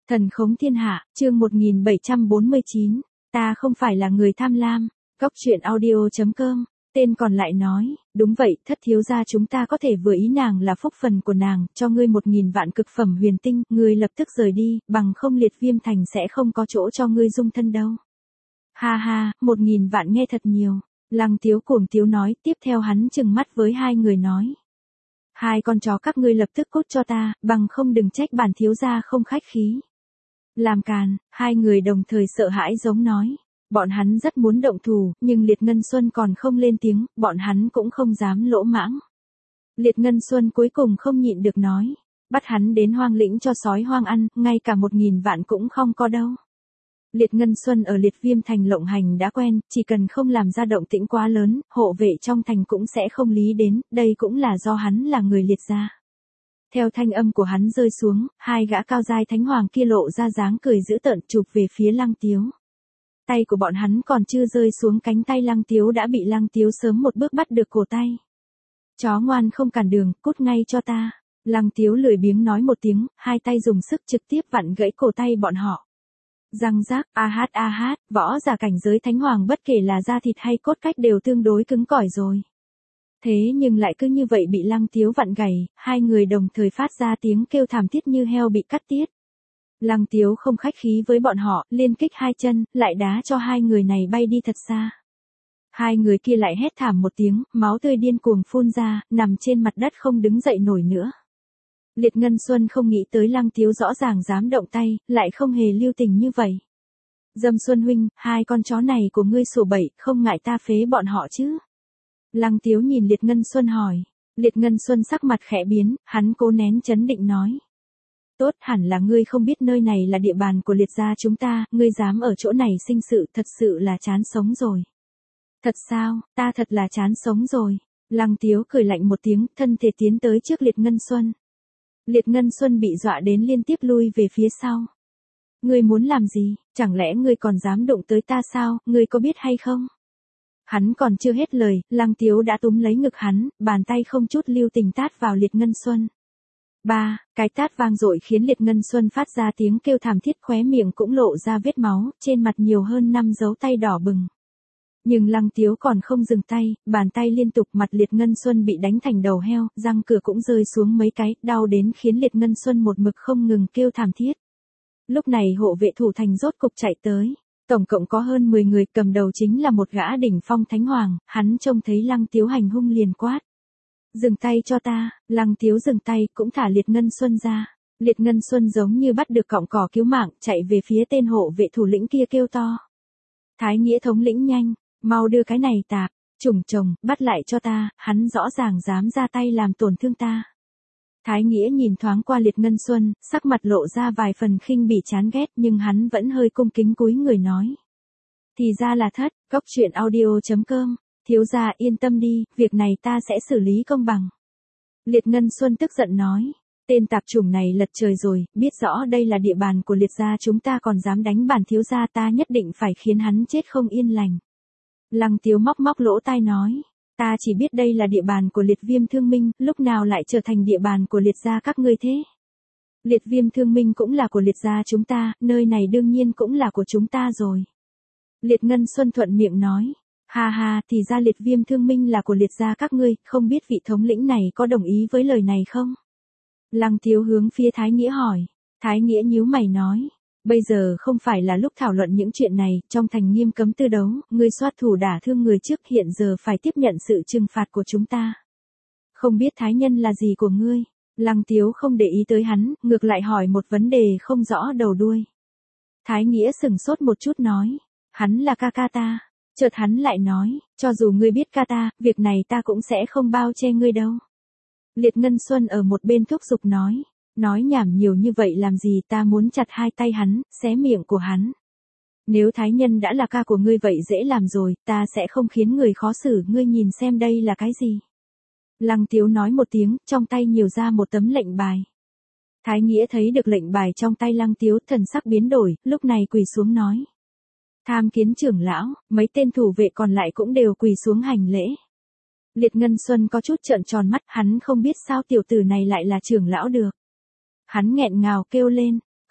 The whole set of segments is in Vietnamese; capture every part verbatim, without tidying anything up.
Thần khống thiên hạ, chương một nghìn bảy trăm bốn mươi chín, ta không phải là người tham lam, góc truyện audio chấm com, tên còn lại nói, đúng vậy, thất thiếu gia chúng ta có thể vừa ý nàng là phúc phần của nàng, cho ngươi một nghìn vạn cực phẩm huyền tinh, ngươi lập tức rời đi, bằng không liệt viêm thành sẽ không có chỗ cho ngươi dung thân đâu. Ha ha, một nghìn vạn nghe thật nhiều, Lăng Tiếu cuồng tiếu nói, tiếp theo hắn trừng mắt với hai người nói. Hai con chó các ngươi lập tức cút cho ta, bằng không đừng trách bản thiếu gia không khách khí. Làm càn, hai người đồng thời sợ hãi giống nói. Bọn hắn rất muốn động thủ, nhưng Liệt Ngân Xuân còn không lên tiếng, bọn hắn cũng không dám lỗ mãng. Liệt Ngân Xuân cuối cùng không nhịn được nói. Bắt hắn đến hoang lĩnh cho sói hoang ăn, ngay cả một nghìn vạn cũng không có đâu. Liệt Ngân Xuân ở Liệt Viêm thành lộng hành đã quen, chỉ cần không làm ra động tĩnh quá lớn, hộ vệ trong thành cũng sẽ không lý đến, đây cũng là do hắn là người liệt gia. Theo thanh âm của hắn rơi xuống, hai gã cao giai thánh hoàng kia lộ ra dáng cười dữ tợn chụp về phía Lăng Tiếu. Tay của bọn hắn còn chưa rơi xuống cánh tay Lăng Tiếu đã bị Lăng Tiếu sớm một bước bắt được cổ tay. Chó ngoan không cản đường, cút ngay cho ta. Lăng Tiếu lười biếng nói một tiếng, hai tay dùng sức trực tiếp vặn gãy cổ tay bọn họ. Răng rác, a hát a hát, võ giả cảnh giới thánh hoàng bất kể là da thịt hay cốt cách đều tương đối cứng cỏi rồi. Thế nhưng lại cứ như vậy bị Lăng Tiếu vặn gãy, hai người đồng thời phát ra tiếng kêu thảm thiết như heo bị cắt tiết. Lăng Tiếu không khách khí với bọn họ, liên kích hai chân, lại đá cho hai người này bay đi thật xa. Hai người kia lại hét thảm một tiếng, máu tươi điên cuồng phun ra, nằm trên mặt đất không đứng dậy nổi nữa. Liệt Ngân Xuân không nghĩ tới Lăng Tiếu rõ ràng dám động tay, lại không hề lưu tình như vậy. Dâm Xuân huynh, hai con chó này của ngươi sổ bậy, không ngại ta phế bọn họ chứ? Lăng Tiếu nhìn Liệt Ngân Xuân hỏi. Liệt Ngân Xuân sắc mặt khẽ biến, hắn cố nén chấn định nói. Tốt, hẳn là ngươi không biết nơi này là địa bàn của liệt gia chúng ta, ngươi dám ở chỗ này sinh sự, thật sự là chán sống rồi. Thật sao, ta thật là chán sống rồi. Lăng Tiếu cười lạnh một tiếng, thân thể tiến tới trước Liệt Ngân Xuân. Liệt Ngân Xuân bị dọa đến liên tiếp lui về phía sau. Ngươi muốn làm gì, chẳng lẽ ngươi còn dám đụng tới ta sao, ngươi có biết hay không? Hắn còn chưa hết lời, Lăng Tiếu đã túm lấy ngực hắn, bàn tay không chút lưu tình tát vào Liệt Ngân Xuân. Ba, cái tát vang dội khiến Liệt Ngân Xuân phát ra tiếng kêu thảm thiết, khóe miệng cũng lộ ra vết máu, trên mặt nhiều hơn năm dấu tay đỏ bừng. Nhưng Lăng Tiếu còn không dừng tay, bàn tay liên tục, mặt Liệt Ngân Xuân bị đánh thành đầu heo, răng cửa cũng rơi xuống mấy cái, đau đến khiến Liệt Ngân Xuân một mực không ngừng kêu thảm thiết. Lúc này hộ vệ thủ thành rốt cục chạy tới. Tổng cộng có hơn mười người, cầm đầu chính là một gã đỉnh phong thánh hoàng, hắn trông thấy Lăng Tiếu hành hung liền quát. Dừng tay cho ta, Lăng Tiếu dừng tay, cũng thả Liệt Ngân Xuân ra. Liệt Ngân Xuân giống như bắt được cọng cỏ cứu mạng, chạy về phía tên hộ vệ thủ lĩnh kia kêu to. Thái Nghĩa thống lĩnh nhanh, mau đưa cái này tạp, trùng chồng, bắt lại cho ta, hắn rõ ràng dám ra tay làm tổn thương ta. Thái Nghĩa nhìn thoáng qua Liệt Ngân Xuân, sắc mặt lộ ra vài phần khinh bỉ chán ghét, nhưng hắn vẫn hơi cung kính cúi người nói. Thì ra là thất, góc truyện audio chấm com, thiếu gia yên tâm đi, việc này ta sẽ xử lý công bằng. Liệt Ngân Xuân tức giận nói, tên tạp chủng này lật trời rồi, biết rõ đây là địa bàn của liệt gia chúng ta còn dám đánh bản thiếu gia, ta nhất định phải khiến hắn chết không yên lành. Lăng Tiếu móc móc lỗ tai nói. Ta chỉ biết đây là địa bàn của Liệt Viêm Thương Minh, lúc nào lại trở thành địa bàn của liệt gia các ngươi thế? Liệt Viêm Thương Minh cũng là của liệt gia chúng ta, nơi này đương nhiên cũng là của chúng ta rồi. Liệt Ngân Xuân thuận miệng nói. Ha ha, thì ra Liệt Viêm Thương Minh là của liệt gia các ngươi, không biết vị thống lĩnh này có đồng ý với lời này không? Lăng Tiếu hướng phía Thái Nghĩa hỏi. Thái Nghĩa nhíu mày nói. Bây giờ không phải là lúc thảo luận những chuyện này, trong thành nghiêm cấm tư đấu, ngươi soát thủ đả thương người trước, hiện giờ phải tiếp nhận sự trừng phạt của chúng ta. Không biết thái nhân là gì của ngươi? Lăng Tiếu không để ý tới hắn, ngược lại hỏi một vấn đề không rõ đầu đuôi. Thái Nghĩa sừng sốt một chút nói, hắn là ca ca ta. Chợt hắn lại nói, cho dù ngươi biết ca ta, việc này ta cũng sẽ không bao che ngươi đâu. Liệt Ngân Xuân ở một bên thúc giục nói. Nói nhảm nhiều như vậy làm gì, ta muốn chặt hai tay hắn, xé miệng của hắn. Nếu thái nhân đã là ca của ngươi vậy dễ làm rồi, ta sẽ không khiến người khó xử, ngươi nhìn xem đây là cái gì. Lăng Tiếu nói một tiếng, trong tay nhiều ra một tấm lệnh bài. Thái Nghĩa thấy được lệnh bài trong tay Lăng Tiếu, thần sắc biến đổi, lúc này quỳ xuống nói. Tham kiến trưởng lão, mấy tên thủ vệ còn lại cũng đều quỳ xuống hành lễ. Liệt Ngân Xuân có chút trợn tròn mắt, hắn không biết sao tiểu tử này lại là trưởng lão được. Hắn nghẹn ngào kêu lên,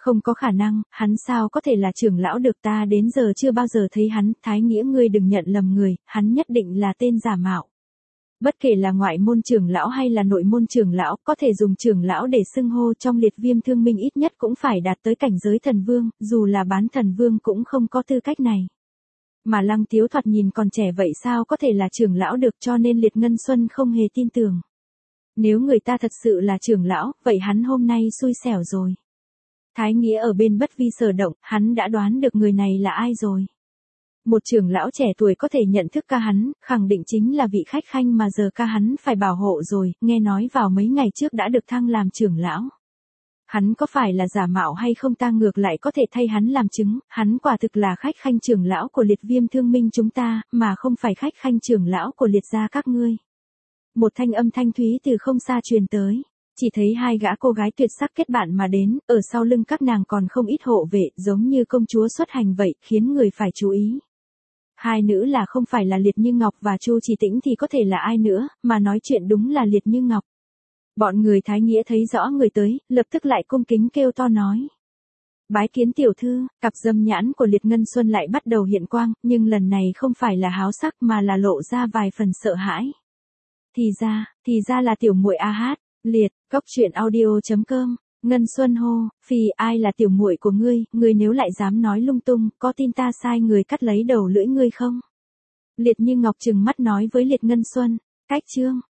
Không có khả năng, hắn sao có thể là trưởng lão được, ta đến giờ chưa bao giờ thấy hắn, Thái Nghĩa ngươi đừng nhận lầm người, hắn nhất định là tên giả mạo. Bất kể là ngoại môn trưởng lão hay là nội môn trưởng lão, có thể dùng trưởng lão để xưng hô trong liệt viêm thương minh ít nhất cũng phải đạt tới cảnh giới thần vương, dù là bán thần vương cũng không có tư cách này. Mà Lăng Tiếu thoạt nhìn còn trẻ vậy sao có thể là trưởng lão được, cho nên Liệt Ngân Xuân không hề tin tưởng. Nếu người ta thật sự là trưởng lão, vậy hắn hôm nay xui xẻo rồi. Thái Nghĩa ở bên bất vi sở động, hắn đã đoán được người này là ai rồi. Một trưởng lão trẻ tuổi có thể nhận thức ca hắn, khẳng định chính là vị khách khanh mà giờ ca hắn phải bảo hộ rồi, nghe nói vào mấy ngày trước đã được thăng làm trưởng lão. Hắn có phải là giả mạo hay không ta ngược lại có thể thay hắn làm chứng, hắn quả thực là khách khanh trưởng lão của liệt viêm thương minh chúng ta, mà không phải khách khanh trưởng lão của liệt gia các ngươi. Một thanh âm thanh thúy từ không xa truyền tới. Chỉ thấy hai gã cô gái tuyệt sắc kết bạn mà đến, ở sau lưng các nàng còn không ít hộ vệ, giống như công chúa xuất hành vậy, khiến người phải chú ý. Hai nữ là không phải là Liệt Như Ngọc và Chu Chỉ Tĩnh thì có thể là ai nữa, mà nói chuyện đúng là Liệt Như Ngọc. Bọn người Thái Nghĩa thấy rõ người tới, lập tức lại cung kính kêu to nói. Bái kiến tiểu thư, cặp dâm nhãn của Liệt Ngân Xuân lại bắt đầu hiện quang, nhưng lần này không phải là háo sắc mà là lộ ra vài phần sợ hãi. Thì ra, thì ra là tiểu muội a hát, Liệt, cốc truyện audio chấm com. Ngân Xuân hô, Phi, ai là tiểu muội của ngươi, ngươi nếu lại dám nói lung tung, có tin ta sai người cắt lấy đầu lưỡi ngươi không? Liệt Như Ngọc trừng mắt nói với Liệt Ngân Xuân, cách chương.